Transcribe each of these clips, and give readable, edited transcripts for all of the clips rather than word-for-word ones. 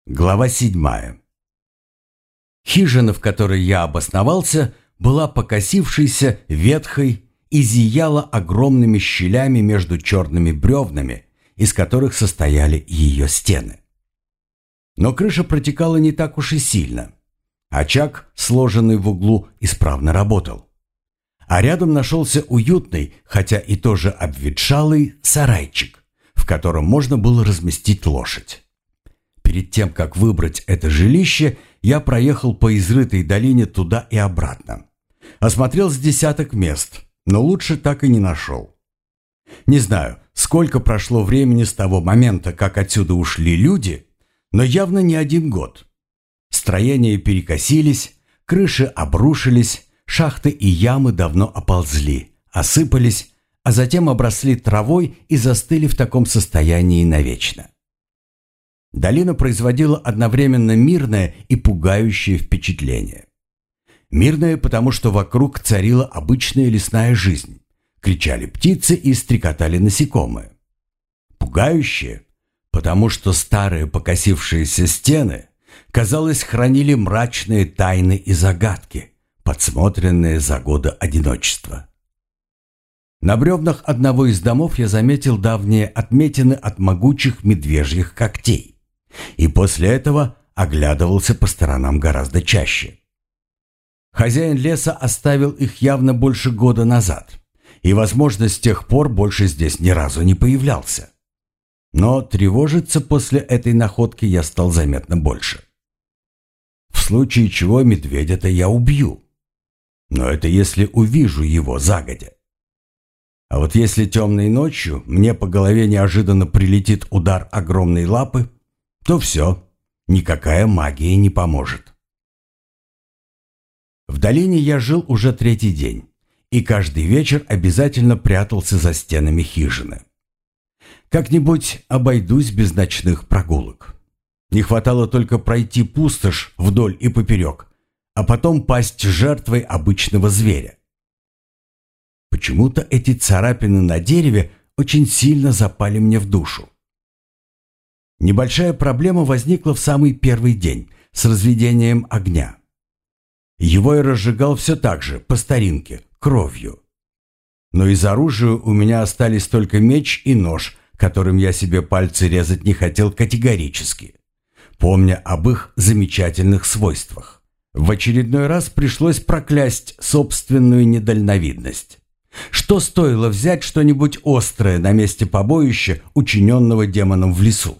Глава 7. Хижина, в которой я обосновался, была покосившейся, ветхой и зияла огромными щелями между черными бревнами, из которых состояли ее стены. Но крыша протекала не так уж и сильно. Очаг, сложенный в углу, исправно работал. А рядом нашелся уютный, хотя и тоже обветшалый, сарайчик, в котором можно было разместить лошадь. Перед тем, как выбрать это жилище, я проехал по изрытой долине туда и обратно. Осмотрел с десяток мест, но лучше так и не нашел. Не знаю, сколько прошло времени с того момента, как отсюда ушли люди, но явно не 1 год. Строения перекосились, крыши обрушились, шахты и ямы давно оползли, осыпались, а затем обросли травой и застыли в таком состоянии навечно. Долина производила одновременно мирное и пугающее впечатление. Мирное, потому что вокруг царила обычная лесная жизнь. Кричали птицы и стрекотали насекомые. Пугающее, потому что старые покосившиеся стены, казалось, хранили мрачные тайны и загадки, подсмотренные за годы одиночества. На бревнах одного из домов я заметил давние отметины от могучих медвежьих когтей. И после этого оглядывался по сторонам гораздо чаще. Хозяин леса оставил их явно больше года назад, и, возможно, с тех пор больше здесь ни разу не появлялся. Но тревожиться после этой находки я стал заметно больше. В случае чего медведя-то я убью. Но это если увижу его загодя. А вот если темной ночью мне по голове неожиданно прилетит удар огромной лапы, то все, никакая магия не поможет. В долине я жил уже 3-й день, и каждый вечер обязательно прятался за стенами хижины. Как-нибудь обойдусь без ночных прогулок. Не хватало только пройти пустошь вдоль и поперек, а потом пасть жертвой обычного зверя. Почему-то эти царапины на дереве очень сильно запали мне в душу. Небольшая проблема возникла в самый первый день с разведением огня. Его я разжигал все так же, по старинке, кровью. Но из оружия у меня остались только меч и нож, которым я себе пальцы резать не хотел категорически, помня об их замечательных свойствах. В очередной раз пришлось проклясть собственную недальновидность. Что стоило взять что-нибудь острое на месте побоища, учиненного демоном в лесу?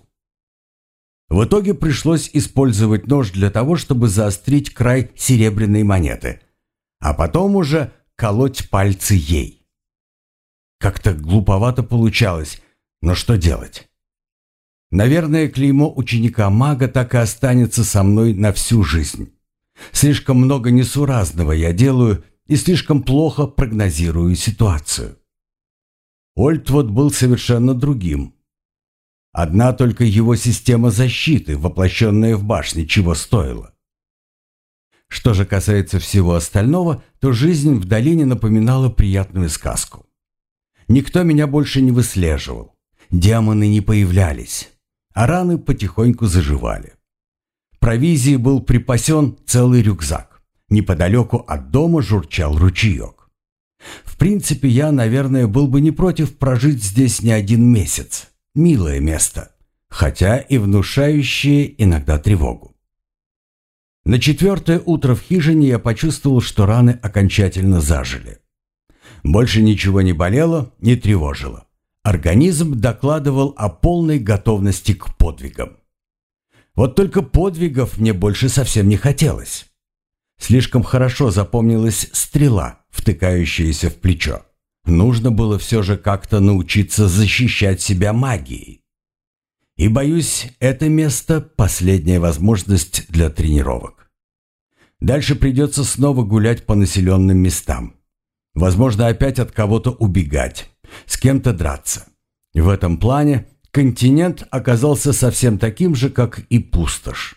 В итоге пришлось использовать нож для того, чтобы заострить край серебряной монеты, а потом уже колоть пальцы ей. Как-то глуповато получалось, но что делать? Наверное, клеймо ученика-мага так и останется со мной на всю жизнь. Слишком много несуразного я делаю и слишком плохо прогнозирую ситуацию. Ольтвуд был совершенно другим. Одна только его система защиты, воплощенная в башне, чего стоила. Что же касается всего остального, то жизнь в долине напоминала приятную сказку. Никто меня больше не выслеживал, демоны не появлялись, а раны потихоньку заживали. Провизии был припасен целый рюкзак. Неподалеку от дома журчал ручеек. В принципе, я, наверное, был бы не против прожить здесь не 1 месяц. Милое место, хотя и внушающее иногда тревогу. На 4-е утро в хижине я почувствовал, что раны окончательно зажили. Больше ничего не болело, не тревожило. Организм докладывал о полной готовности к подвигам. Вот только подвигов мне больше совсем не хотелось. Слишком хорошо запомнилась стрела, втыкающаяся в плечо. Нужно было все же как-то научиться защищать себя магией. И, боюсь, это место – последняя возможность для тренировок. Дальше придется снова гулять по населенным местам. Возможно, опять от кого-то убегать, с кем-то драться. В этом плане континент оказался совсем таким же, как и пустошь.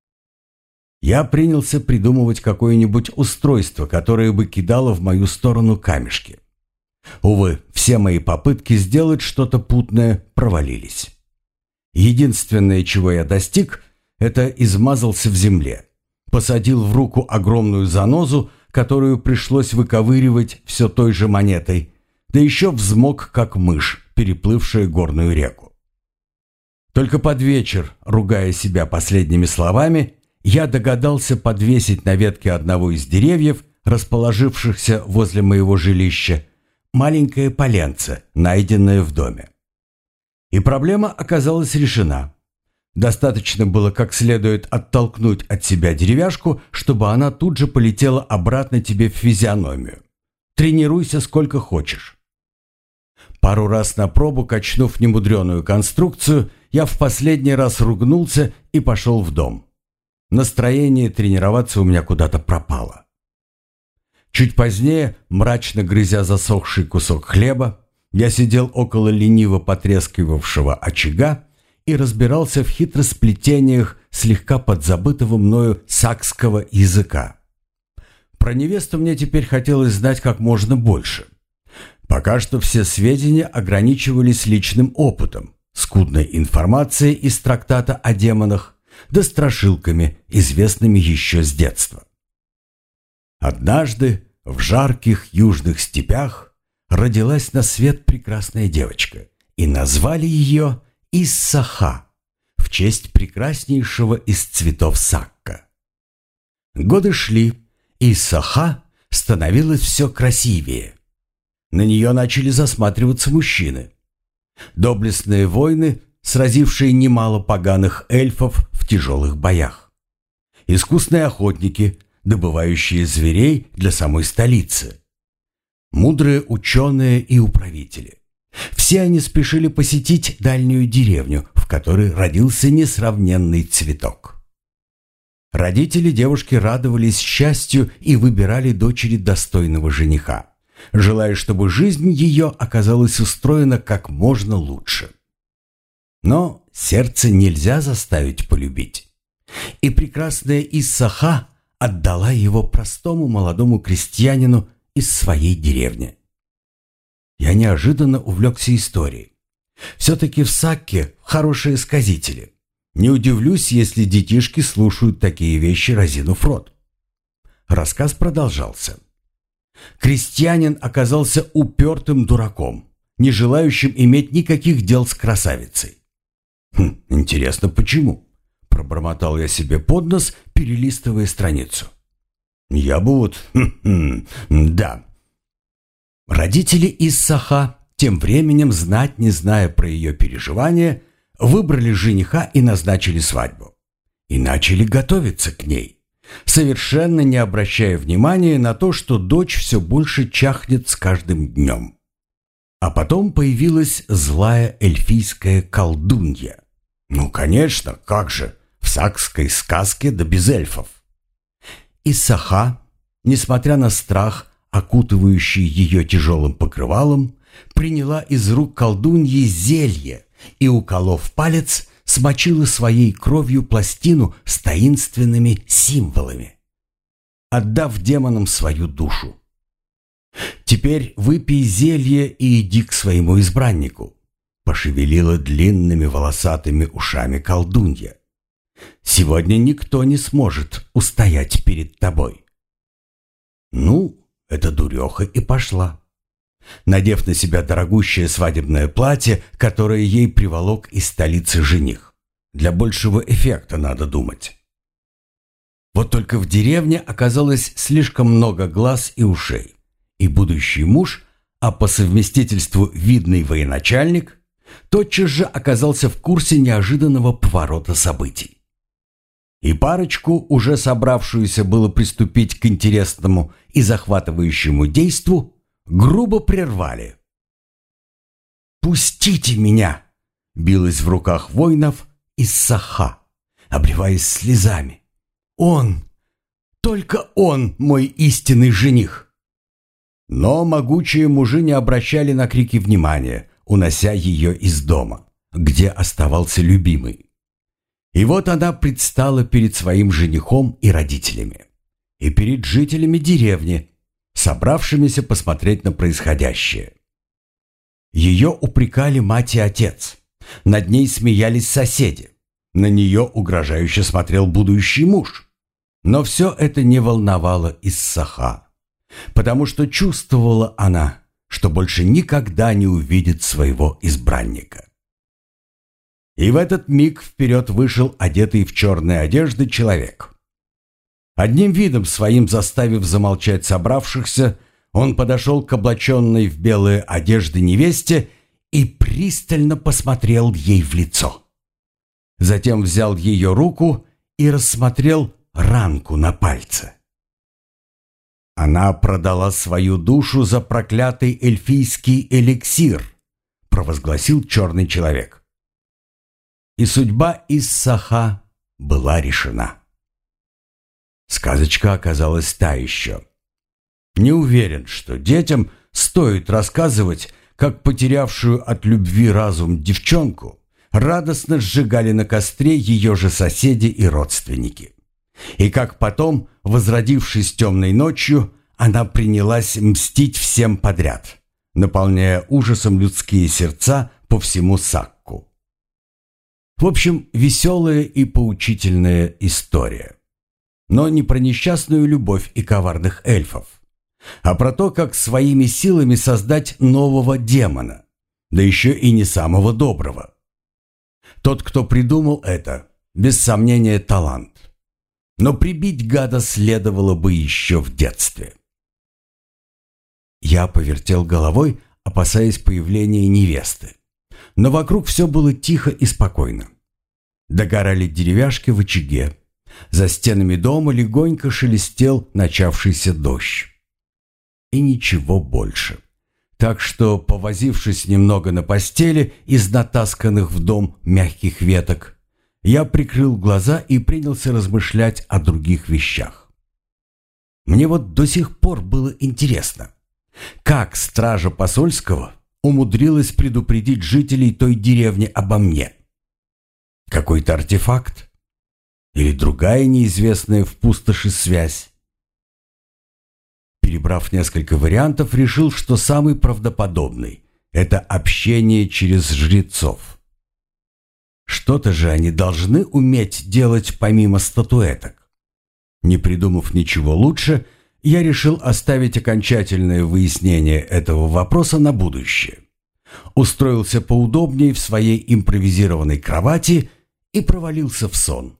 Я принялся придумывать какое-нибудь устройство, которое бы кидало в мою сторону камешки. Увы, все мои попытки сделать что-то путное провалились. Единственное, чего я достиг, это измазался в земле, посадил в руку огромную занозу, которую пришлось выковыривать все той же монетой, да еще взмок, как мышь, переплывшая горную реку. Только под вечер, ругая себя последними словами, я догадался подвесить на ветке одного из деревьев, расположившихся возле моего жилища, маленькое поленце, найденное в доме. И проблема оказалась решена. Достаточно было как следует оттолкнуть от себя деревяшку, чтобы она тут же полетела обратно тебе в физиономию. Тренируйся сколько хочешь. Пару раз на пробу, качнув немудреную конструкцию, я в последний раз ругнулся и пошел в дом. Настроение тренироваться у меня куда-то пропало. Чуть позднее, мрачно грызя засохший кусок хлеба, я сидел около лениво потрескивавшего очага и разбирался в хитросплетениях слегка подзабытого мною сакского языка. Про невесту мне теперь хотелось знать как можно больше. Пока что все сведения ограничивались личным опытом, скудной информацией из трактата о демонах, да страшилками, известными еще с детства. Однажды в жарких южных степях родилась на свет прекрасная девочка, и назвали ее Иссаха в честь прекраснейшего из цветов сакка. Годы шли, и Иссаха становилась все красивее. На нее начали засматриваться мужчины. Доблестные воины, сразившие немало поганых эльфов в тяжелых боях. Искусные охотники, добывающие зверей для самой столицы. Мудрые ученые и управители. Все они спешили посетить дальнюю деревню, в которой родился несравненный цветок. Родители девушки радовались счастью и выбирали дочери достойного жениха, желая, чтобы жизнь ее оказалась устроена как можно лучше. Но сердце нельзя заставить полюбить. И прекрасная Иссаха отдала его простому молодому крестьянину из своей деревни. Я неожиданно увлекся историей. Все-таки в Сакке хорошие сказители. Не удивлюсь, если детишки слушают такие вещи, разинув рот. Рассказ продолжался. Крестьянин оказался упертым дураком, не желающим иметь никаких дел с красавицей. Интересно, почему? Пробормотал я себе под нос, перелистывая страницу. Я бы вот... да. Родители Иссаха, тем временем, знать не зная про ее переживания, выбрали жениха и назначили свадьбу. И начали готовиться к ней, совершенно не обращая внимания на то, что дочь все больше чахнет с каждым днем. А потом появилась злая эльфийская колдунья. Ну, конечно, как же, в сакской сказке да без эльфов. Иссаха, несмотря на страх, окутывающий ее тяжелым покрывалом, приняла из рук колдуньи зелье и, уколов палец, смочила своей кровью пластину с таинственными символами, отдав демонам свою душу. «Теперь выпей зелье и иди к своему избраннику», пошевелила длинными волосатыми ушами колдунья. «Сегодня никто не сможет устоять перед тобой». Ну, эта дуреха и пошла, надев на себя дорогущее свадебное платье, которое ей приволок из столицы жених. Для большего эффекта, надо думать. Вот только в деревне оказалось слишком много глаз и ушей, и будущий муж, а по совместительству видный военачальник, тотчас же оказался в курсе неожиданного поворота событий. И парочку, уже собравшуюся было приступить к интересному и захватывающему действу, грубо прервали. «Пустите меня!» — билась в руках воинов Иссаха, обливаясь слезами. «Он, только он мой истинный жених!» Но могучие мужи не обращали на крики внимания, унося ее из дома, где оставался любимый. И вот она предстала перед своим женихом и родителями, и перед жителями деревни, собравшимися посмотреть на происходящее. Ее упрекали мать и отец, над ней смеялись соседи, На нее угрожающе смотрел будущий муж. Но все это не волновало Иссаха, потому что чувствовала она, что больше никогда не увидит своего избранника. И в этот миг вперед вышел одетый в черные одежды человек. Одним видом своим заставив замолчать собравшихся, он подошел к облаченной в белые одежды невесте и пристально посмотрел ей в лицо. Затем взял ее руку и рассмотрел ранку на пальце. «Она продала свою душу за проклятый эльфийский эликсир», провозгласил черный человек. И судьба Иссаха была решена. Сказочка оказалась та еще. Не уверен, что детям стоит рассказывать, как потерявшую от любви разум девчонку радостно сжигали на костре ее же соседи и родственники. И как потом, возродившись темной ночью, она принялась мстить всем подряд, наполняя ужасом людские сердца по всему Сакку. В общем, веселая и поучительная история. Но не про несчастную любовь и коварных эльфов, а про то, как своими силами создать нового демона, да еще и не самого доброго. Тот, кто придумал это, без сомнения, талант. Но прибить гада следовало бы еще в детстве. Я повертел головой, опасаясь появления невесты. Но вокруг все было тихо и спокойно. Догорали деревяшки в очаге. За стенами дома легонько шелестел начавшийся дождь. И ничего больше. Так что, повозившись немного на постели из натасканных в дом мягких веток, я прикрыл глаза и принялся размышлять о других вещах. Мне вот до сих пор было интересно, как стража посольского умудрилась предупредить жителей той деревни обо мне. Какой-то артефакт? Или другая неизвестная в пустоши связь? Перебрав несколько вариантов, решил, что самый правдоподобный – это общение через жрецов. Что-то же они должны уметь делать помимо статуэток. Не придумав ничего лучше, я решил оставить окончательное выяснение этого вопроса на будущее. Устроился поудобнее в своей импровизированной кровати и провалился в сон.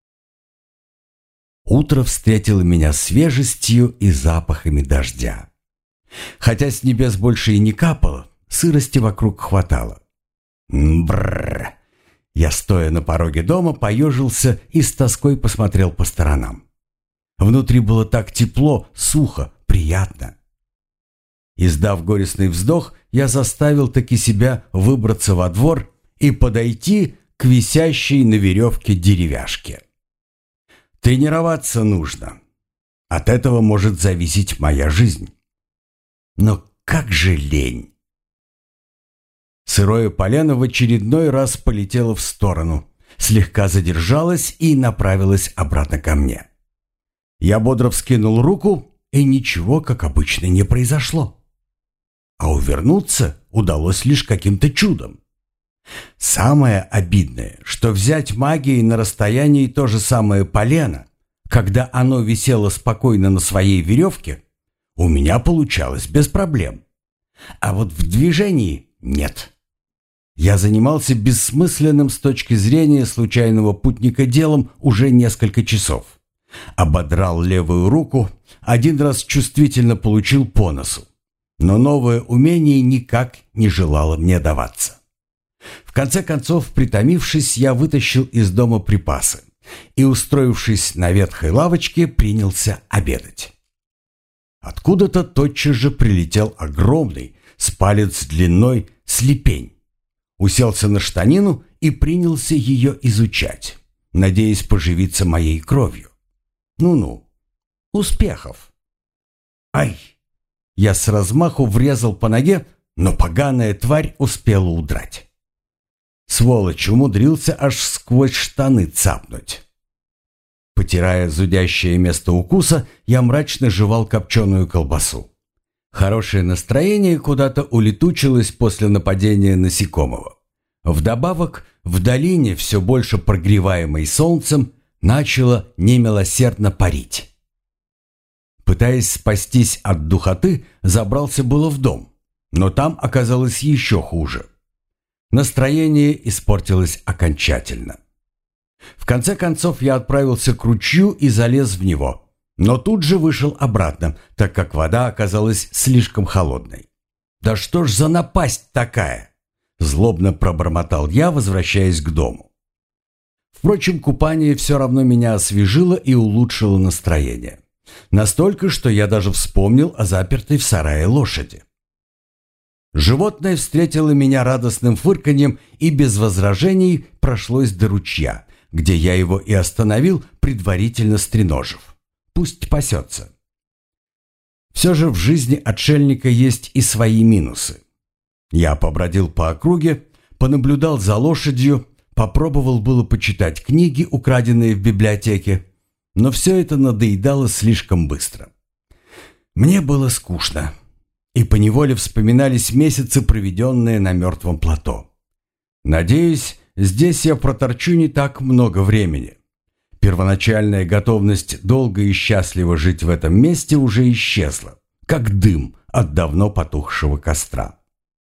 Утро встретило меня свежестью и запахами дождя. Хотя с небес больше и не капало, сырости вокруг хватало. Бррр! Я, стоя на пороге дома, поежился и с тоской посмотрел по сторонам. Внутри было так тепло, сухо, приятно. Издав горестный вздох, я заставил таки себя выбраться во двор и подойти к висящей на веревке деревяшке. Тренироваться нужно. От этого может зависеть моя жизнь. Но как же лень! Сырое полено в очередной раз полетело в сторону, слегка задержалось и направилось обратно ко мне. Я бодро вскинул руку, и ничего, как обычно, не произошло. А увернуться удалось лишь каким-то чудом. Самое обидное, что взять магией на расстоянии то же самое полено, когда оно висело спокойно на своей веревке, у меня получалось без проблем. А вот в движении нет. Я занимался бессмысленным с точки зрения случайного путника делом уже несколько часов. Ободрал левую руку, один раз чувствительно получил по носу, но новое умение никак не желало мне даваться. В конце концов, притомившись, я вытащил из дома припасы и, устроившись на ветхой лавочке, принялся обедать. Откуда-то тотчас же прилетел огромный, с палец длиной, слепень. Уселся на штанину и принялся ее изучать, надеясь поживиться моей кровью. Ну-ну, успехов. Ай! Я с размаху врезал по ноге, но поганая тварь успела удрать. Сволочь умудрился аж сквозь штаны цапнуть. Потирая зудящее место укуса, я мрачно жевал копченую колбасу. Хорошее настроение куда-то улетучилось после нападения насекомого. Вдобавок, в долине, все больше прогреваемой солнцем, начало немилосердно парить. Пытаясь спастись от духоты, забрался было в дом, но там оказалось еще хуже. Настроение испортилось окончательно. В конце концов я отправился к ручью и залез в него, но тут же вышел обратно, так как вода оказалась слишком холодной. «Да что ж за напасть такая?» – злобно пробормотал я, возвращаясь к дому. Впрочем, купание все равно меня освежило и улучшило настроение. Настолько, что я даже вспомнил о запертой в сарае лошади. Животное встретило меня радостным фырканьем и без возражений прошлось до ручья, где я его и остановил, предварительно стреножив. Пусть пасется. Все же в жизни отшельника есть и свои минусы. Я побродил по округе, понаблюдал за лошадью, попробовал было почитать книги, украденные в библиотеке, но все это надоедало слишком быстро. Мне было скучно, и поневоле вспоминались месяцы, проведенные на мертвом плато. Надеюсь, здесь я проторчу не так много времени. Первоначальная готовность долго и счастливо жить в этом месте уже исчезла, как дым от давно потухшего костра.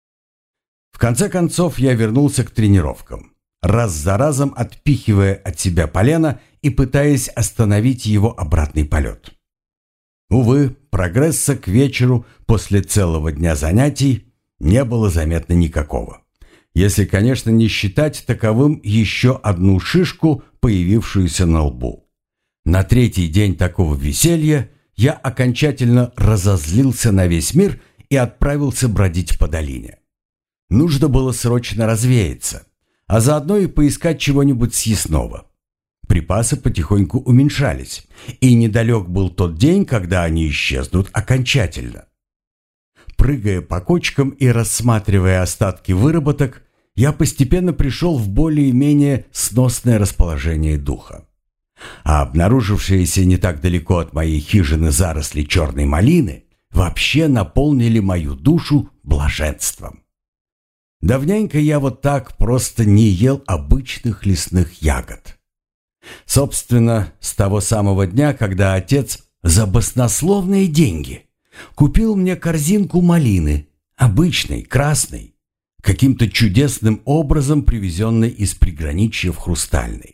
В конце концов я вернулся к тренировкам, раз за разом отпихивая от себя полено и пытаясь остановить его обратный полет. Увы, прогресса к вечеру после целого дня занятий не было заметно никакого. Если, конечно, не считать таковым еще одну шишку, появившуюся на лбу. На третий день такого веселья я окончательно разозлился на весь мир и отправился бродить по долине. Нужно было срочно развеяться, а заодно и поискать чего-нибудь съестного. Припасы потихоньку уменьшались, и недалек был тот день, когда они исчезнут окончательно. Прыгая по кочкам и рассматривая остатки выработок, я постепенно пришел в более-менее сносное расположение духа. А обнаружившиеся не так далеко от моей хижины заросли черной малины вообще наполнили мою душу блаженством. Давненько я вот так просто не ел обычных лесных ягод. Собственно, с того самого дня, когда отец за баснословные деньги купил мне корзинку малины, обычной, красной, каким-то чудесным образом привезенной из приграничья в Хрустальный.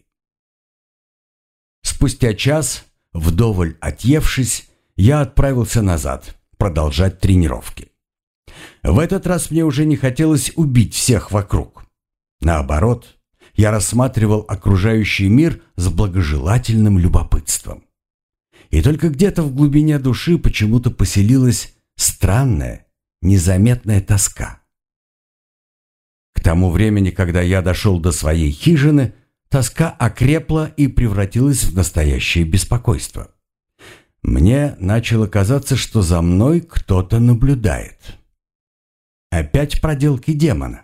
Спустя час, вдоволь отъевшись, я отправился назад, продолжать тренировки. В этот раз мне уже не хотелось убить всех вокруг. Наоборот, я рассматривал окружающий мир с благожелательным любопытством. И только где-то в глубине души почему-то поселилась странная, незаметная тоска. К тому времени, когда я дошел до своей хижины, тоска окрепла и превратилась в настоящее беспокойство. Мне начало казаться, что за мной кто-то наблюдает. Опять проделки демона.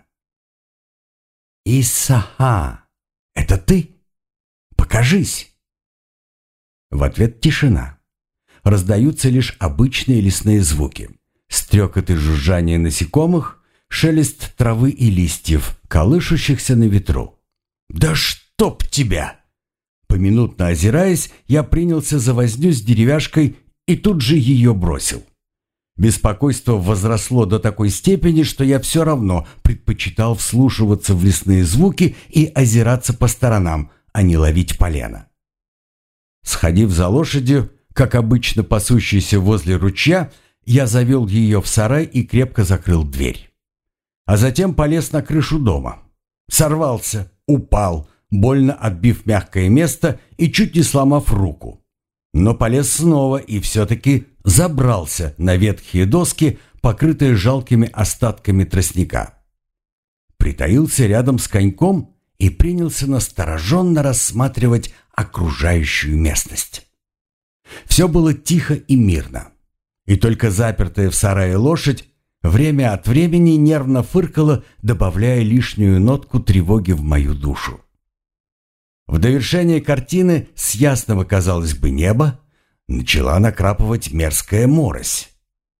«Исаха, это ты? Покажись!» В ответ тишина. Раздаются лишь обычные лесные звуки. Стрекот и жужжание насекомых, шелест травы и листьев, колышущихся на ветру. «Да чтоб тебя!» Поминутно озираясь, я принялся за возню с деревяшкой и тут же ее бросил. Беспокойство возросло до такой степени, что я все равно предпочитал вслушиваться в лесные звуки и озираться по сторонам, а не ловить полено. Сходив за лошадью, как обычно пасущейся возле ручья, я завел ее в сарай и крепко закрыл дверь. А затем полез на крышу дома. Сорвался, упал, больно отбив мягкое место и чуть не сломав руку. Но полез снова и все-таки забрался на ветхие доски, покрытые жалкими остатками тростника. Притаился рядом с коньком и принялся настороженно рассматривать окружающую местность. Все было тихо и мирно, и только запертая в сарае лошадь время от времени нервно фыркала, добавляя лишнюю нотку тревоги в мою душу. В довершение картины с ясного, казалось бы, неба начала накрапывать мерзкая морось.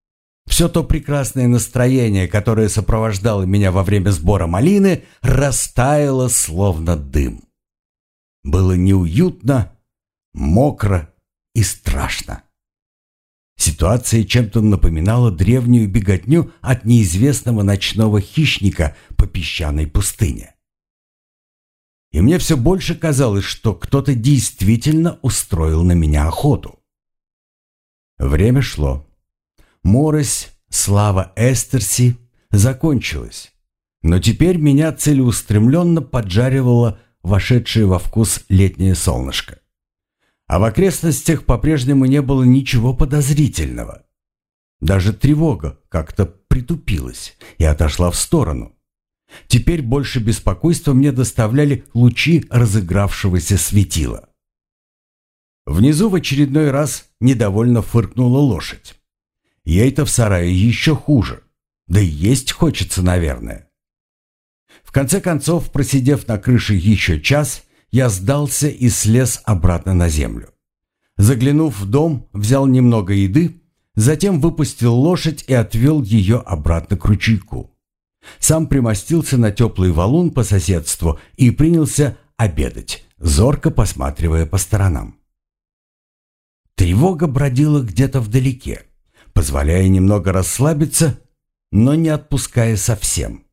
Все то прекрасное настроение, которое сопровождало меня во время сбора малины, растаяло словно дым. Было неуютно, мокро и страшно. Ситуация чем-то напоминала древнюю беготню от неизвестного ночного хищника по песчаной пустыне. И мне все больше казалось, что кто-то действительно устроил на меня охоту. Время шло. Морось, слава Эстерси закончилась, но теперь меня целеустремленно поджаривало вошедшее во вкус летнее солнышко. А в окрестностях по-прежнему не было ничего подозрительного. Даже тревога как-то притупилась и отошла в сторону. Теперь больше беспокойства мне доставляли лучи разыгравшегося светила. Внизу в очередной раз недовольно фыркнула лошадь. Ей-то в сарае еще хуже. Да и есть хочется, наверное. В конце концов, просидев на крыше еще час, я сдался и слез обратно на землю. Заглянув в дом, взял немного еды, затем выпустил лошадь и отвел ее обратно к ручейку. Сам примостился на теплый валун по соседству и принялся обедать, зорко посматривая по сторонам. Тревога бродила где-то вдалеке, позволяя немного расслабиться, но не отпуская совсем.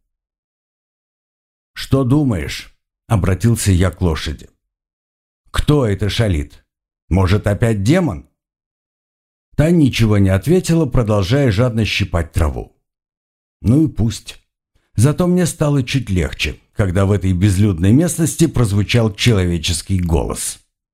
«Что думаешь?» — обратился я к лошади. «Кто это шалит? Может, опять демон?» Та ничего не ответила, продолжая жадно щипать траву. Ну и пусть. Зато мне стало чуть легче, когда в этой безлюдной местности прозвучал человеческий голос.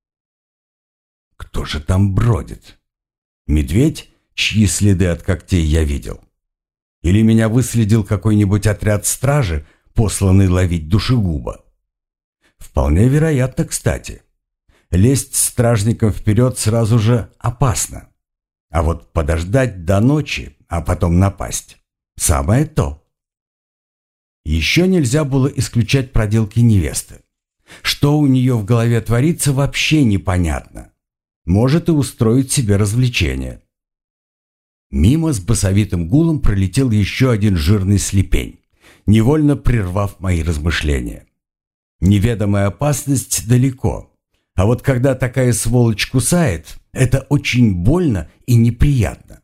«Кто же там бродит? Медведь, чьи следы от когтей я видел? Или меня выследил какой-нибудь отряд стражи, посланный ловить душегуба? Вполне вероятно, кстати. Лезть стражникам вперед сразу же опасно. А вот подождать до ночи, а потом напасть – самое то». Еще нельзя было исключать проделки невесты. Что у нее в голове творится, вообще непонятно. Может и устроить себе развлечение. Мимо с басовитым гулом пролетел еще один жирный слепень, невольно прервав мои размышления. Неведомая опасность далеко, а вот когда такая сволочь кусает, это очень больно и неприятно.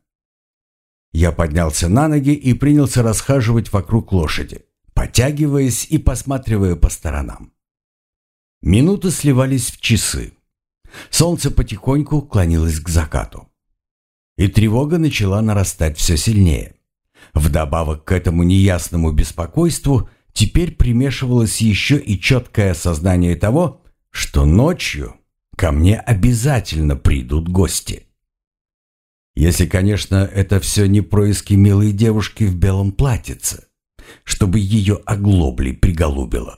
Я поднялся на ноги и принялся расхаживать вокруг лошади, потягиваясь и посматривая по сторонам. Минуты сливались в часы. Солнце потихоньку клонилось к закату. И тревога начала нарастать все сильнее. Вдобавок к этому неясному беспокойству теперь примешивалось еще и четкое осознание того, что ночью ко мне обязательно придут гости. Если, конечно, это все не происки милой девушки в белом платьице, чтобы ее оглоблей приголубило.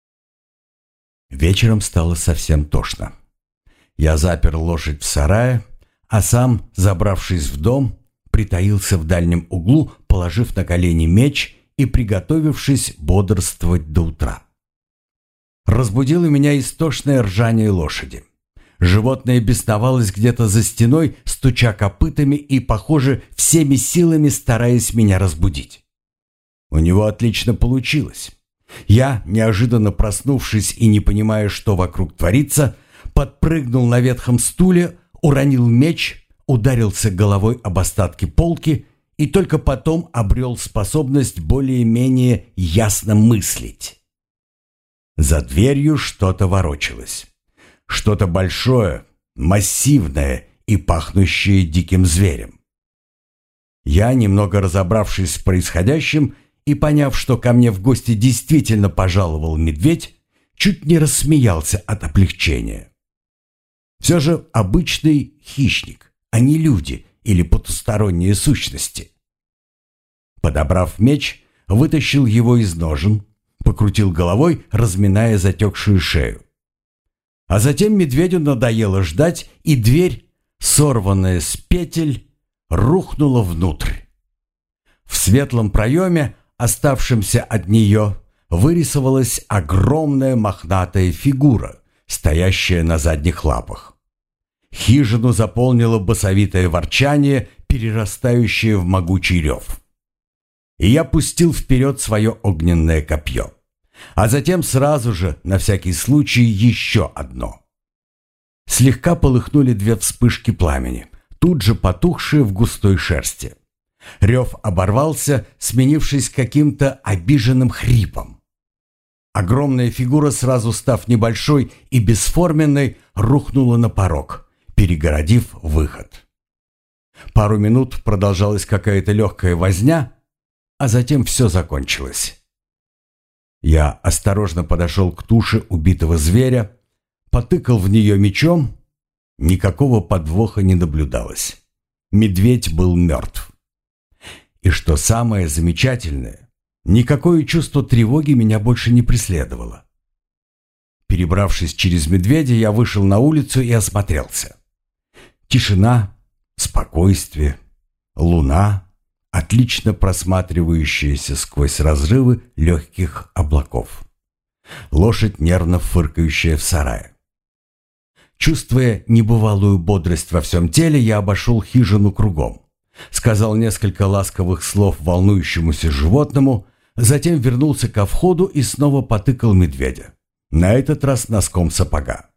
Вечером стало совсем тошно. Я запер лошадь в сарае, а сам, забравшись в дом, притаился в дальнем углу, положив на колени меч и приготовившись бодрствовать до утра. Разбудило меня истошное ржание лошади. Животное бесновалось где-то за стеной, стуча копытами и, похоже, всеми силами стараясь меня разбудить. У него отлично получилось. Я, неожиданно проснувшись и не понимая, что вокруг творится, подпрыгнул на ветхом стуле, уронил меч, ударился головой об остатки полки и только потом обрел способность более-менее ясно мыслить. За дверью что-то ворочалось. Что-то большое, массивное и пахнущее диким зверем. Я, немного разобравшись в происходящем и поняв, что ко мне в гости действительно пожаловал медведь, чуть не рассмеялся от облегчения. Все же обычный хищник, а не люди или потусторонние сущности. Подобрав меч, вытащил его из ножен, покрутил головой, разминая затекшую шею. А затем медведю надоело ждать, и дверь, сорванная с петель, рухнула внутрь. В светлом проеме, оставшемся от нее, вырисовалась огромная мохнатая фигура, стоящая на задних лапах. Хижину заполнило басовитое ворчание, перерастающее в могучий рев. И я пустил вперед свое огненное копье, а затем сразу же, на всякий случай, еще одно. Слегка полыхнули две вспышки пламени, тут же потухшие в густой шерсти. Рев оборвался, сменившись каким-то обиженным хрипом. Огромная фигура, сразу став небольшой и бесформенной, рухнула на порог, перегородив выход. Пару минут продолжалась какая-то легкая возня, а затем все закончилось. Я осторожно подошел к туше убитого зверя, потыкал в нее мечом. Никакого подвоха не наблюдалось. Медведь был мертв. И что самое замечательное, никакое чувство тревоги меня больше не преследовало. Перебравшись через медведя, я вышел на улицу и осмотрелся. Тишина, спокойствие, луна, отлично просматривающаяся сквозь разрывы легких облаков. Лошадь, нервно фыркающая в сарае. Чувствуя небывалую бодрость во всем теле, я обошел хижину кругом. Сказал несколько ласковых слов волнующемуся животному, затем вернулся ко входу и снова потыкал медведя. На этот раз носком сапога.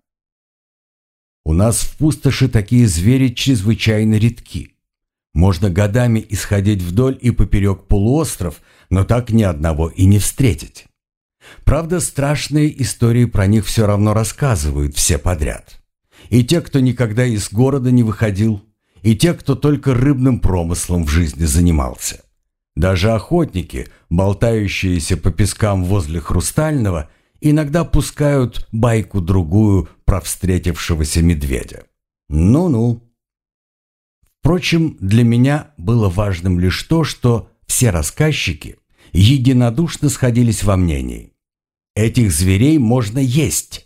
У нас в пустоши такие звери чрезвычайно редки. Можно годами исходить вдоль и поперек полуостров, но так ни одного и не встретить. Правда, страшные истории про них все равно рассказывают все подряд. И те, кто никогда из города не выходил, и те, кто только рыбным промыслом в жизни занимался. Даже охотники, болтающиеся по пескам возле Хрустального, иногда пускают байку-другую про встретившегося медведя. Ну-ну. Впрочем, для меня было важным лишь то, что все рассказчики единодушно сходились во мнении. Этих зверей можно есть.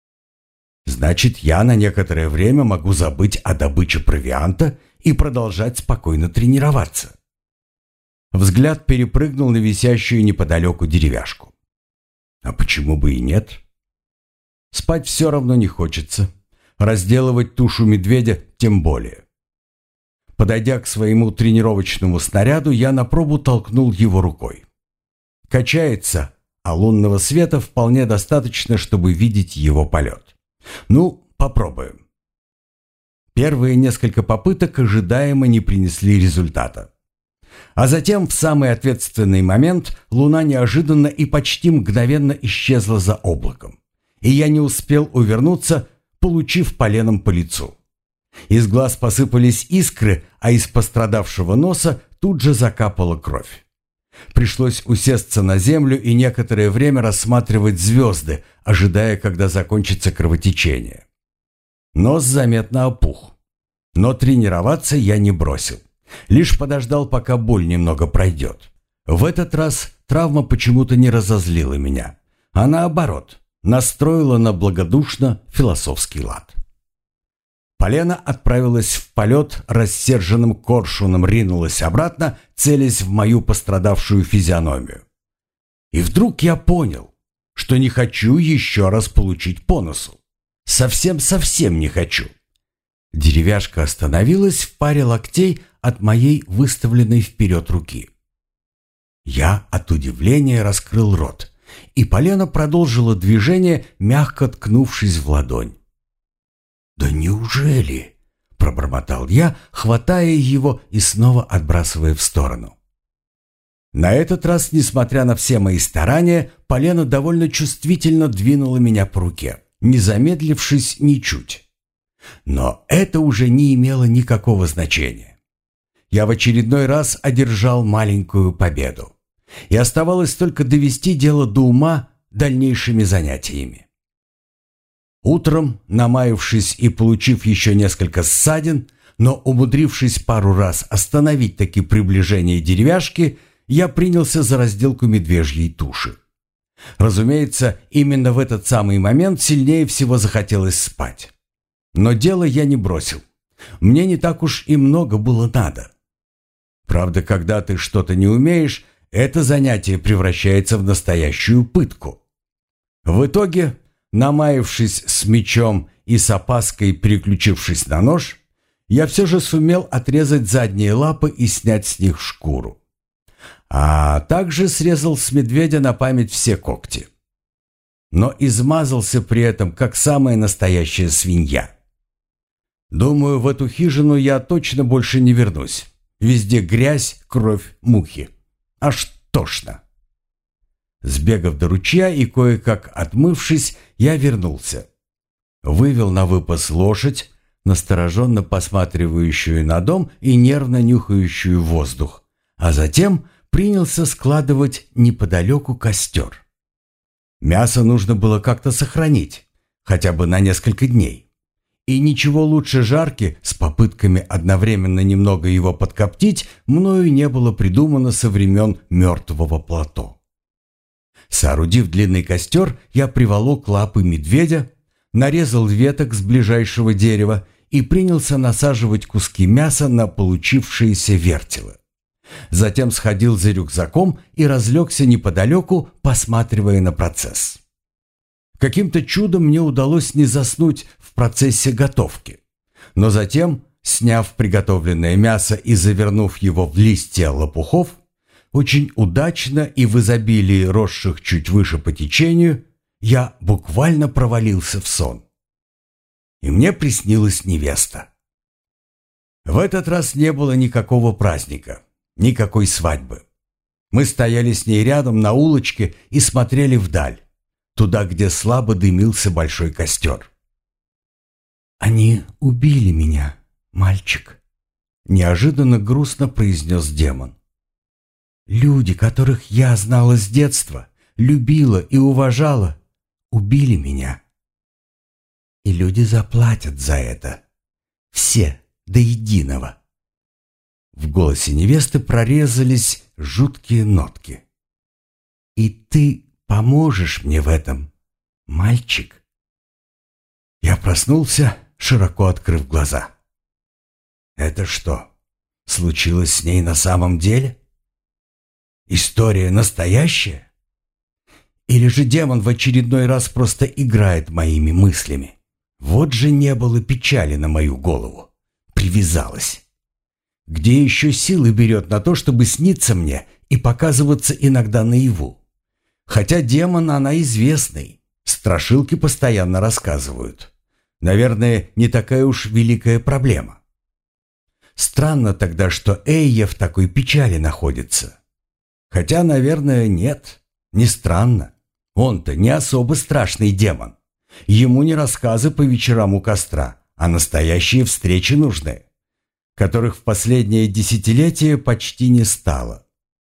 Значит, я на некоторое время могу забыть о добыче провианта и продолжать спокойно тренироваться. Взгляд перепрыгнул на висящую неподалеку деревяшку. А почему бы и нет? Спать все равно не хочется. Разделывать тушу медведя тем более. Подойдя к своему тренировочному снаряду, я на пробу толкнул его рукой. Качается, а лунного света вполне достаточно, чтобы видеть его полет. Ну, попробуем. Первые несколько попыток ожидаемо не принесли результата. А затем, в самый ответственный момент, луна неожиданно и почти мгновенно исчезла за облаком. И я не успел увернуться, получив поленом по лицу. Из глаз посыпались искры, а из пострадавшего носа тут же закапала кровь. Пришлось усесться на землю и некоторое время рассматривать звезды, ожидая, когда закончится кровотечение. Нос заметно опух. Но тренироваться я не бросил. Лишь подождал, пока боль немного пройдет. В этот раз травма почему-то не разозлила меня, а наоборот, настроила на благодушно-философский лад. Полена отправилась в полет, рассерженным коршуном ринулась обратно, целясь в мою пострадавшую физиономию. И вдруг я понял, что не хочу еще раз получить по носу. Совсем-совсем не хочу. Деревяшка остановилась в паре локтей от моей выставленной вперед руки. Я от удивления раскрыл рот, и полено продолжило движение, мягко ткнувшись в ладонь. «Да неужели?» – пробормотал я, хватая его и снова отбрасывая в сторону. На этот раз, несмотря на все мои старания, полено довольно чувствительно двинуло меня по руке, не замедлившись ничуть. Но это уже не имело никакого значения. Я в очередной раз одержал маленькую победу, и оставалось только довести дело до ума дальнейшими занятиями. Утром, намаявшись и получив еще несколько ссадин, но умудрившись пару раз остановить таки приближение деревяшки, я принялся за разделку медвежьей туши. Разумеется, именно в этот самый момент сильнее всего захотелось спать. Но дело я не бросил. Мне не так уж и много было надо. Правда, когда ты что-то не умеешь, это занятие превращается в настоящую пытку. В итоге, намаявшись с мечом и с опаской переключившись на нож, я все же сумел отрезать задние лапы и снять с них шкуру. А также срезал с медведя на память все когти. Но измазался при этом, как самая настоящая свинья. Думаю, в эту хижину я точно больше не вернусь. Везде грязь, кровь, мухи. Аж тошно. Сбегав до ручья и кое-как отмывшись, я вернулся. Вывел на выпас лошадь, настороженно посматривающую на дом и нервно нюхающую воздух, а затем принялся складывать неподалеку костер. Мясо нужно было как-то сохранить, хотя бы на несколько дней. И ничего лучше жарки с попытками одновременно немного его подкоптить мною не было придумано со времен мертвого плато. Соорудив длинный костер, я приволок лапы медведя, нарезал веток с ближайшего дерева и принялся насаживать куски мяса на получившиеся вертелы. Затем сходил за рюкзаком и разлегся неподалеку, посматривая на процесс. Каким-то чудом мне удалось не заснуть в процессе готовки. Но затем, сняв приготовленное мясо и завернув его в листья лопухов, очень удачно и в изобилии росших чуть выше по течению, я буквально провалился в сон. И мне приснилась невеста. В этот раз не было никакого праздника, никакой свадьбы. Мы стояли с ней рядом на улочке и смотрели вдаль, туда, где слабо дымился большой костер. «Они убили меня, мальчик», — неожиданно грустно произнес демон. «Люди, которых я знала с детства, любила и уважала, убили меня. И люди заплатят за это. Все до единого». В голосе невесты прорезались жуткие нотки. «И ты поможешь мне в этом, мальчик?» Я проснулся, широко открыв глаза. Это что, случилось с ней на самом деле? История настоящая? Или же демон в очередной раз просто играет моими мыслями? Вот же не было печали на мою голову. Привязалась. Где еще силы берет на то, чтобы сниться мне и показываться иногда наяву? Хотя демон она известный. Страшилки постоянно рассказывают. Наверное, не такая уж великая проблема. Странно тогда, что Эйя в такой печали находится. Хотя, наверное, нет, не странно. Он-то не особо страшный демон. Ему не рассказы по вечерам у костра, а настоящие встречи нужны, которых в последнее десятилетие почти не стало.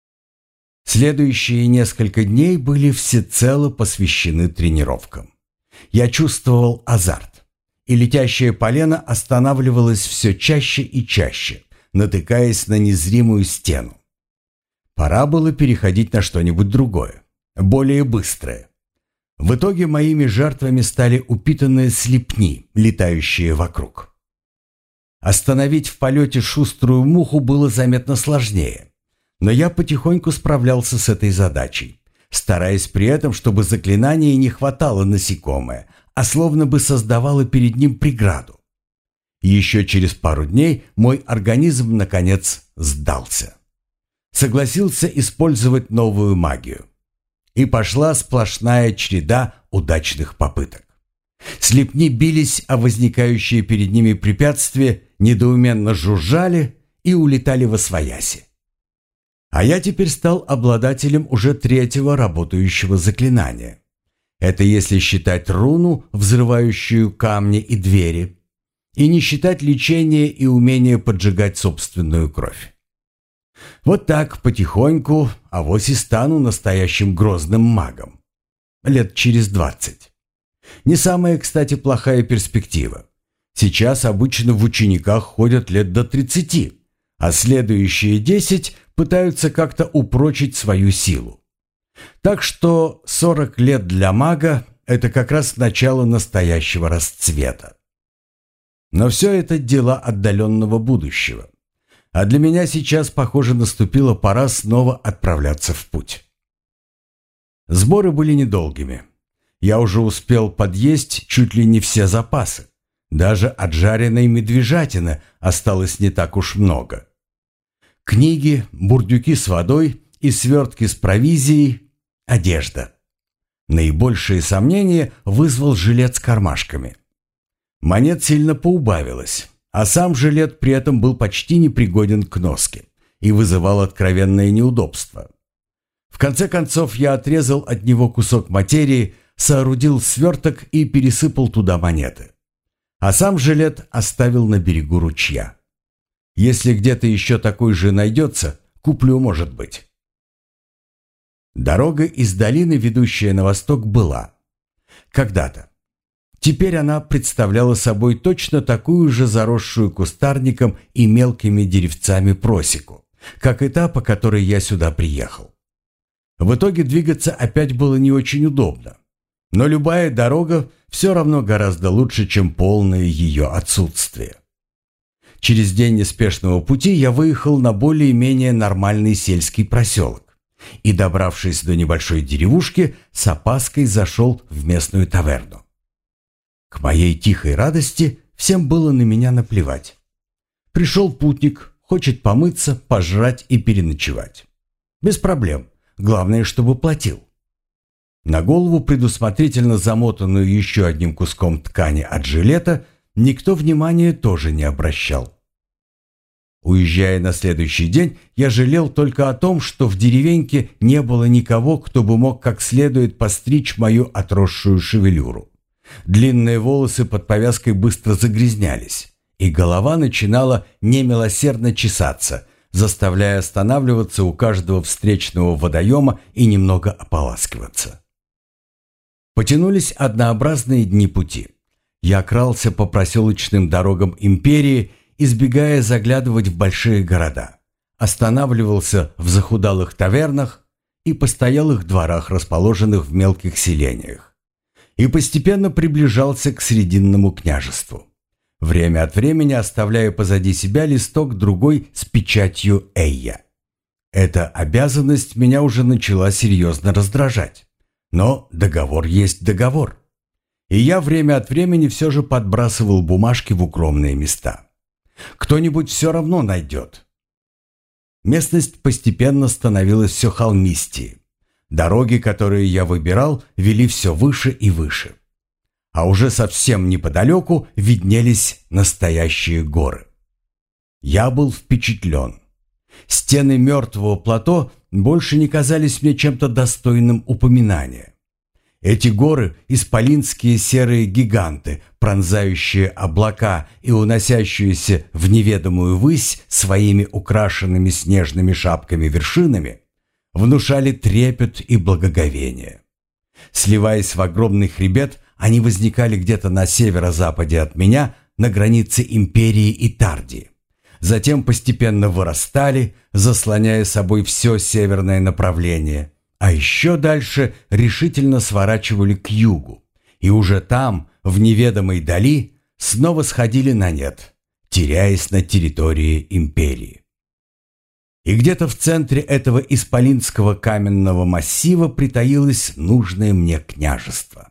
Следующие несколько дней были всецело посвящены тренировкам. Я чувствовал азарт, и летящее полено останавливалось все чаще и чаще, натыкаясь на незримую стену. Пора было переходить на что-нибудь другое, более быстрое. В итоге моими жертвами стали упитанные слепни, летающие вокруг. Остановить в полете шуструю муху было заметно сложнее, но я потихоньку справлялся с этой задачей, стараясь при этом, чтобы заклинание не хватало насекомое, а словно бы создавало перед ним преграду. Еще через пару дней мой организм, наконец, сдался. Согласился использовать новую магию. И пошла сплошная череда удачных попыток. Слепни бились о возникающие перед ними препятствия, недоуменно жужжали и улетали восвояси. А я теперь стал обладателем уже третьего работающего заклинания. Это если считать руну, взрывающую камни и двери, и не считать лечение и умение поджигать собственную кровь. Вот так, потихоньку, авось и стану настоящим грозным магом. Лет через 20. Не самая, кстати, плохая перспектива. Сейчас обычно в учениках ходят лет до 30, а следующие 10 пытаются как-то упрочить свою силу. Так что 40 лет для мага – это как раз начало настоящего расцвета. Но все это дела отдаленного будущего. А для меня сейчас, похоже, наступила пора снова отправляться в путь. Сборы были недолгими. Я уже успел подъесть чуть ли не все запасы. Даже от жареной медвежатины осталось не так уж много. Книги, бурдюки с водой и свертки с провизией, одежда. Наибольшие сомнения вызвал жилет с кармашками. Монет сильно поубавилось, а сам жилет при этом был почти непригоден к носке и вызывал откровенное неудобство. В конце концов я отрезал от него кусок материи, соорудил сверток и пересыпал туда монеты. А сам жилет оставил на берегу ручья. Если где-то еще такой же найдется, куплю, может быть. Дорога из долины, ведущая на восток, была. Когда-то. Теперь она представляла собой точно такую же заросшую кустарником и мелкими деревцами просеку, как и та, по которой я сюда приехал. В итоге двигаться опять было не очень удобно. Но любая дорога все равно гораздо лучше, чем полное ее отсутствие. Через день неспешного пути я выехал на более-менее нормальный сельский проселок и, добравшись до небольшой деревушки, с опаской зашел в местную таверну. К моей тихой радости всем было на меня наплевать. Пришел путник, хочет помыться, пожрать и переночевать. Без проблем, главное, чтобы платил. На голову, предусмотрительно замотанную еще одним куском ткани от жилета, никто внимания тоже не обращал. Уезжая на следующий день, я жалел только о том, что в деревеньке не было никого, кто бы мог как следует постричь мою отросшую шевелюру. Длинные волосы под повязкой быстро загрязнялись, и голова начинала немилосердно чесаться, заставляя останавливаться у каждого встречного водоема и немного ополаскиваться. Потянулись однообразные дни пути. Я крался по проселочным дорогам империи, избегая заглядывать в большие города. Останавливался в захудалых тавернах и постоялых дворах, расположенных в мелких селениях. И постепенно приближался к Срединному княжеству, время от времени оставляя позади себя листок другой с печатью Эйя. Эта обязанность меня уже начала серьезно раздражать. Но договор есть договор. И я время от времени все же подбрасывал бумажки в укромные места. Кто-нибудь все равно найдет. Местность постепенно становилась все холмистее. Дороги, которые я выбирал, вели все выше и выше. А уже совсем неподалеку виднелись настоящие горы. Я был впечатлен. Стены мертвого плато больше не казались мне чем-то достойным упоминания. Эти горы – исполинские серые гиганты, пронзающие облака и уносящиеся в неведомую высь своими украшенными снежными шапками вершинами, внушали трепет и благоговение. Сливаясь в огромный хребет, они возникали где-то на северо-западе от меня, на границе империи и Тардии. Затем постепенно вырастали, заслоняя собой все северное направление, а еще дальше решительно сворачивали к югу, и уже там, в неведомой дали, снова сходили на нет, теряясь на территории империи. И где-то в центре этого исполинского каменного массива притаилось нужное мне княжество.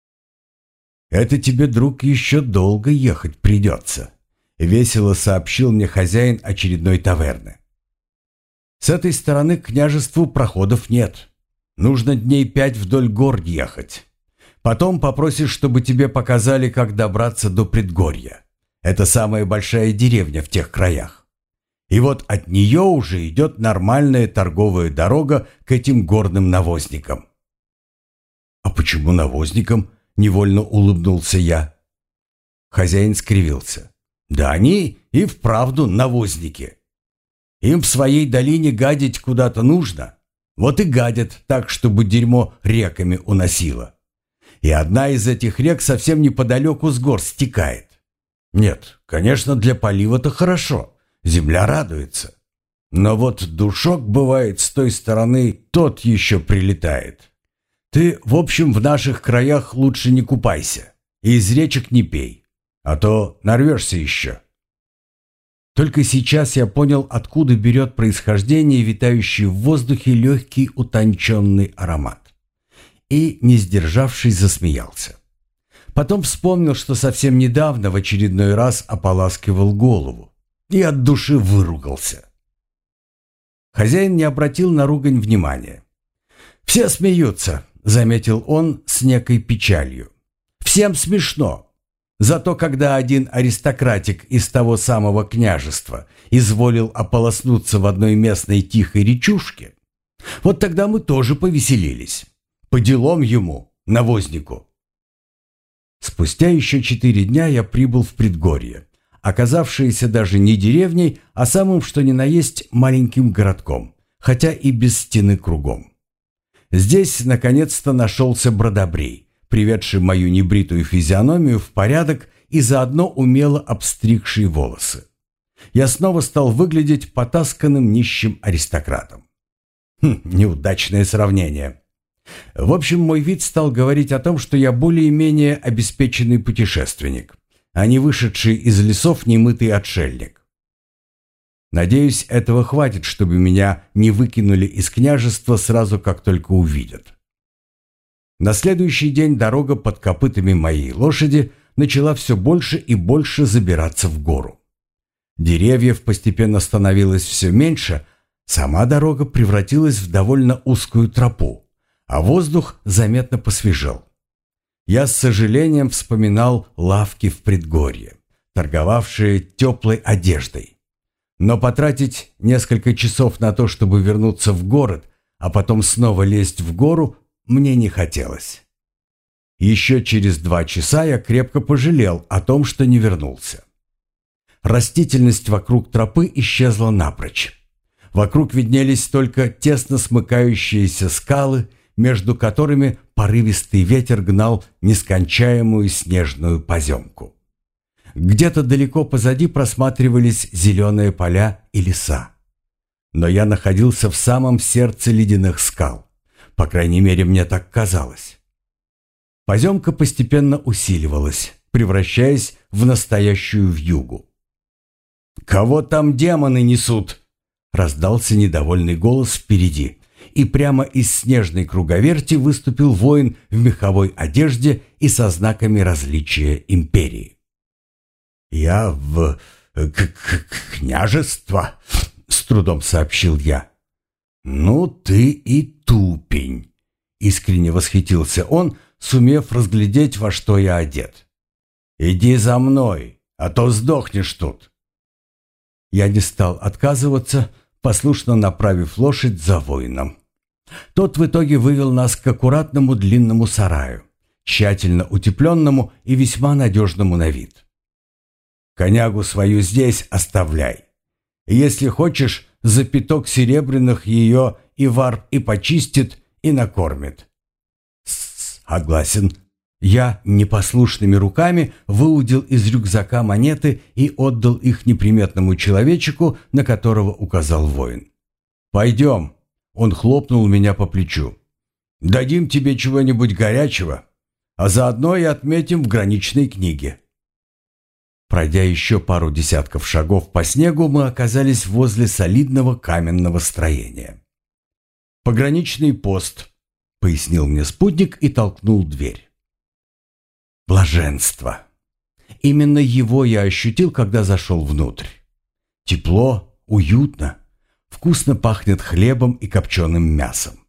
«Это тебе, друг, еще долго ехать придется», — весело сообщил мне хозяин очередной таверны. «С этой стороны к княжеству проходов нет. Нужно дней 5 вдоль гор ехать. Потом попросишь, чтобы тебе показали, как добраться до предгорья. Это самая большая деревня в тех краях. И вот от нее уже идет нормальная торговая дорога к этим горным навозникам». «А почему навозникам?» — невольно улыбнулся я. Хозяин скривился. «Да они и вправду навозники. Им в своей долине гадить куда-то нужно. Вот и гадят так, чтобы дерьмо реками уносило. И одна из этих рек совсем неподалеку с гор стекает. Нет, конечно, для полива-то хорошо, земля радуется. Но вот душок, бывает, с той стороны тот еще прилетает. Ты, в общем, в наших краях лучше не купайся и из речек не пей, а то нарвешься еще». Только сейчас я понял, откуда берет происхождение витающий в воздухе легкий утонченный аромат. И, не сдержавшись, засмеялся. Потом вспомнил, что совсем недавно в очередной раз ополаскивал голову, и от души выругался. Хозяин не обратил на ругань внимания. «Все смеются», — заметил он с некой печалью. «Всем смешно. Зато когда один аристократик из того самого княжества изволил ополоснуться в одной местной тихой речушке, вот тогда мы тоже повеселились. По делам ему, навознику». Спустя еще 4 дня я прибыл в предгорье, оказавшееся даже не деревней, а самым что ни на есть маленьким городком, хотя и без стены кругом. Здесь наконец-то нашелся Бродобрей, приведший мою небритую физиономию в порядок и заодно умело обстригший волосы. Я снова стал выглядеть потасканным нищим аристократом. Неудачное сравнение. В общем, мой вид стал говорить о том, что я более-менее обеспеченный путешественник, а не вышедший из лесов немытый отшельник. Надеюсь, этого хватит, чтобы меня не выкинули из княжества сразу, как только увидят. На следующий день дорога под копытами моей лошади начала все больше и больше забираться в гору. Деревьев постепенно становилось все меньше, сама дорога превратилась в довольно узкую тропу, а воздух заметно посвежел. Я с сожалением вспоминал лавки в предгорье, торговавшие теплой одеждой. Но потратить несколько часов на то, чтобы вернуться в город, а потом снова лезть в гору, мне не хотелось. Еще через 2 часа я крепко пожалел о том, что не вернулся. Растительность вокруг тропы исчезла напрочь. Вокруг виднелись только тесно смыкающиеся скалы, между которыми порывистый ветер гнал нескончаемую снежную поземку. Где-то далеко позади просматривались зеленые поля и леса. Но я находился в самом сердце ледяных скал. По крайней мере, мне так казалось. Поземка постепенно усиливалась, превращаясь в настоящую вьюгу. «Кого там демоны несут?» — раздался недовольный голос впереди. И прямо из снежной круговерти выступил воин в меховой одежде и со знаками различия империи. «Я в княжество», — с трудом сообщил я. «Ну ты и тупень», — искренне восхитился он, сумев разглядеть, во что я одет. «Иди за мной, а то сдохнешь тут». Я не стал отказываться, послушно направив лошадь за воином. Тот в итоге вывел нас к аккуратному длинному сараю, тщательно утепленному и весьма надежному на вид. «Конягу свою здесь оставляй. Если хочешь, за 5 серебряных ее и варп и почистит, и накормит». «Согласен». Я непослушными руками выудил из рюкзака монеты и отдал их неприметному человечику, на которого указал воин. «Пойдем», — он хлопнул меня по плечу. «Дадим тебе чего-нибудь горячего, а заодно и отметим в граничной книге». Пройдя еще пару десятков шагов по снегу, мы оказались возле солидного каменного строения. «Пограничный пост», — пояснил мне спутник и толкнул дверь. Блаженство. Именно его я ощутил, когда зашел внутрь. Тепло, уютно, вкусно пахнет хлебом и копченым мясом.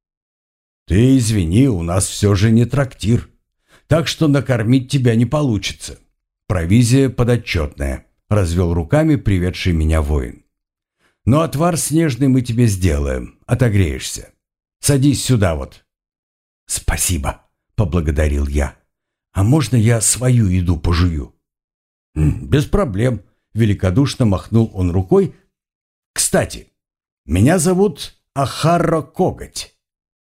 «Ты извини, у нас все же не трактир, так что накормить тебя не получится. Провизия подотчетная», — развел руками приведший меня воин. «Но отвар снежный мы тебе сделаем, отогреешься. Садись сюда вот». «Спасибо», — поблагодарил я. «А можно я свою еду пожую?» «Без проблем», — великодушно махнул он рукой. «Кстати, меня зовут Ахарро Коготь».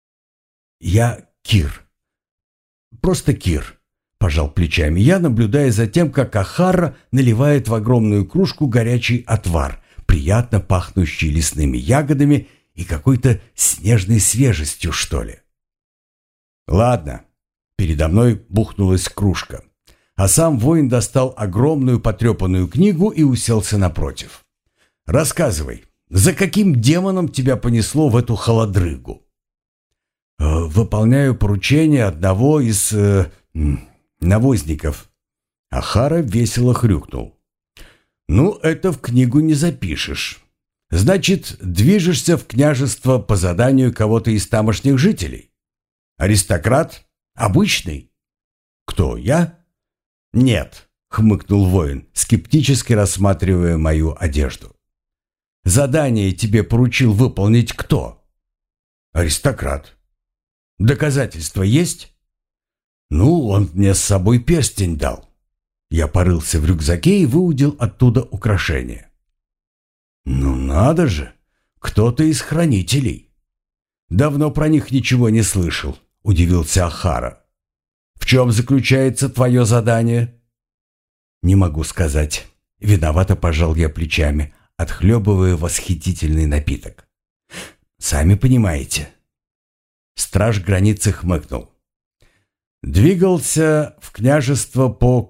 «Я Кир. Просто Кир», — пожал плечами я, наблюдая за тем, как Ахарро наливает в огромную кружку горячий отвар, приятно пахнущий лесными ягодами и какой-то снежной свежестью, что ли. «Ладно». Передо мной бухнулась кружка, а сам воин достал огромную потрепанную книгу и уселся напротив. «Рассказывай, за каким демоном тебя понесло в эту холодрыгу?» «Выполняю поручение одного из навозников». Ахара весело хрюкнул. «Ну, это в книгу не запишешь. Значит, движешься в княжество по заданию кого-то из тамошних жителей? Аристократ? Обычный?» «Кто, я?» «Нет», — хмыкнул воин, скептически рассматривая мою одежду. «Задание тебе поручил выполнить кто?» «Аристократ». «Доказательства есть?» «Ну, он мне с собой перстень дал». Я порылся в рюкзаке и выудил оттуда украшение. «Ну надо же! Кто-то из хранителей!» «Давно про них ничего не слышал», — удивился Ахара. «В чем заключается твое задание?» «Не могу сказать». Виновато пожал я плечами, отхлебывая восхитительный напиток. «Сами понимаете». Страж границы хмыкнул. «Двигался в княжество по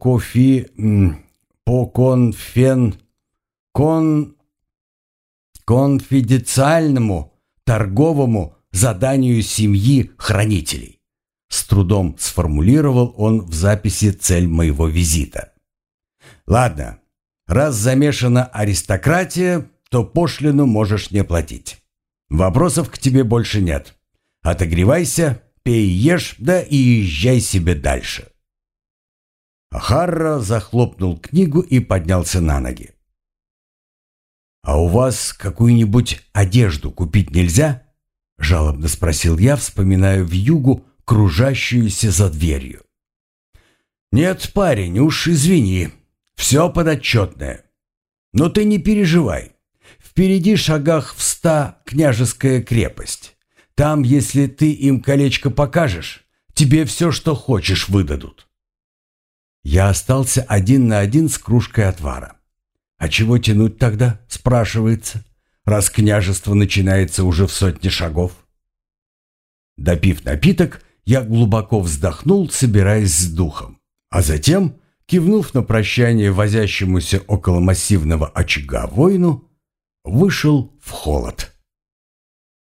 конфиденциальному торговому заданию семьи хранителей». С трудом сформулировал он в записи цель моего визита. «Ладно, раз замешана аристократия, то пошлину можешь не платить. Вопросов к тебе больше нет. Отогревайся, пей, ешь, да и езжай себе дальше». Ахара захлопнул книгу и поднялся на ноги. «А у вас какую-нибудь одежду купить нельзя?» — жалобно спросил я, вспоминая вьюгу, кружащуюся за дверью. «Нет, парень, уж извини, все подотчетное. Но ты не переживай. Впереди шагах в 100 княжеская крепость. Там, если ты им колечко покажешь, тебе все, что хочешь, выдадут». Я остался 1 на 1 с кружкой отвара. «А чего тянуть тогда?» – спрашивается, раз княжество начинается уже в 100 шагов. Допив напиток, я глубоко вздохнул, собираясь с духом, а затем, кивнув на прощание возящемуся около массивного очага воину, вышел в холод.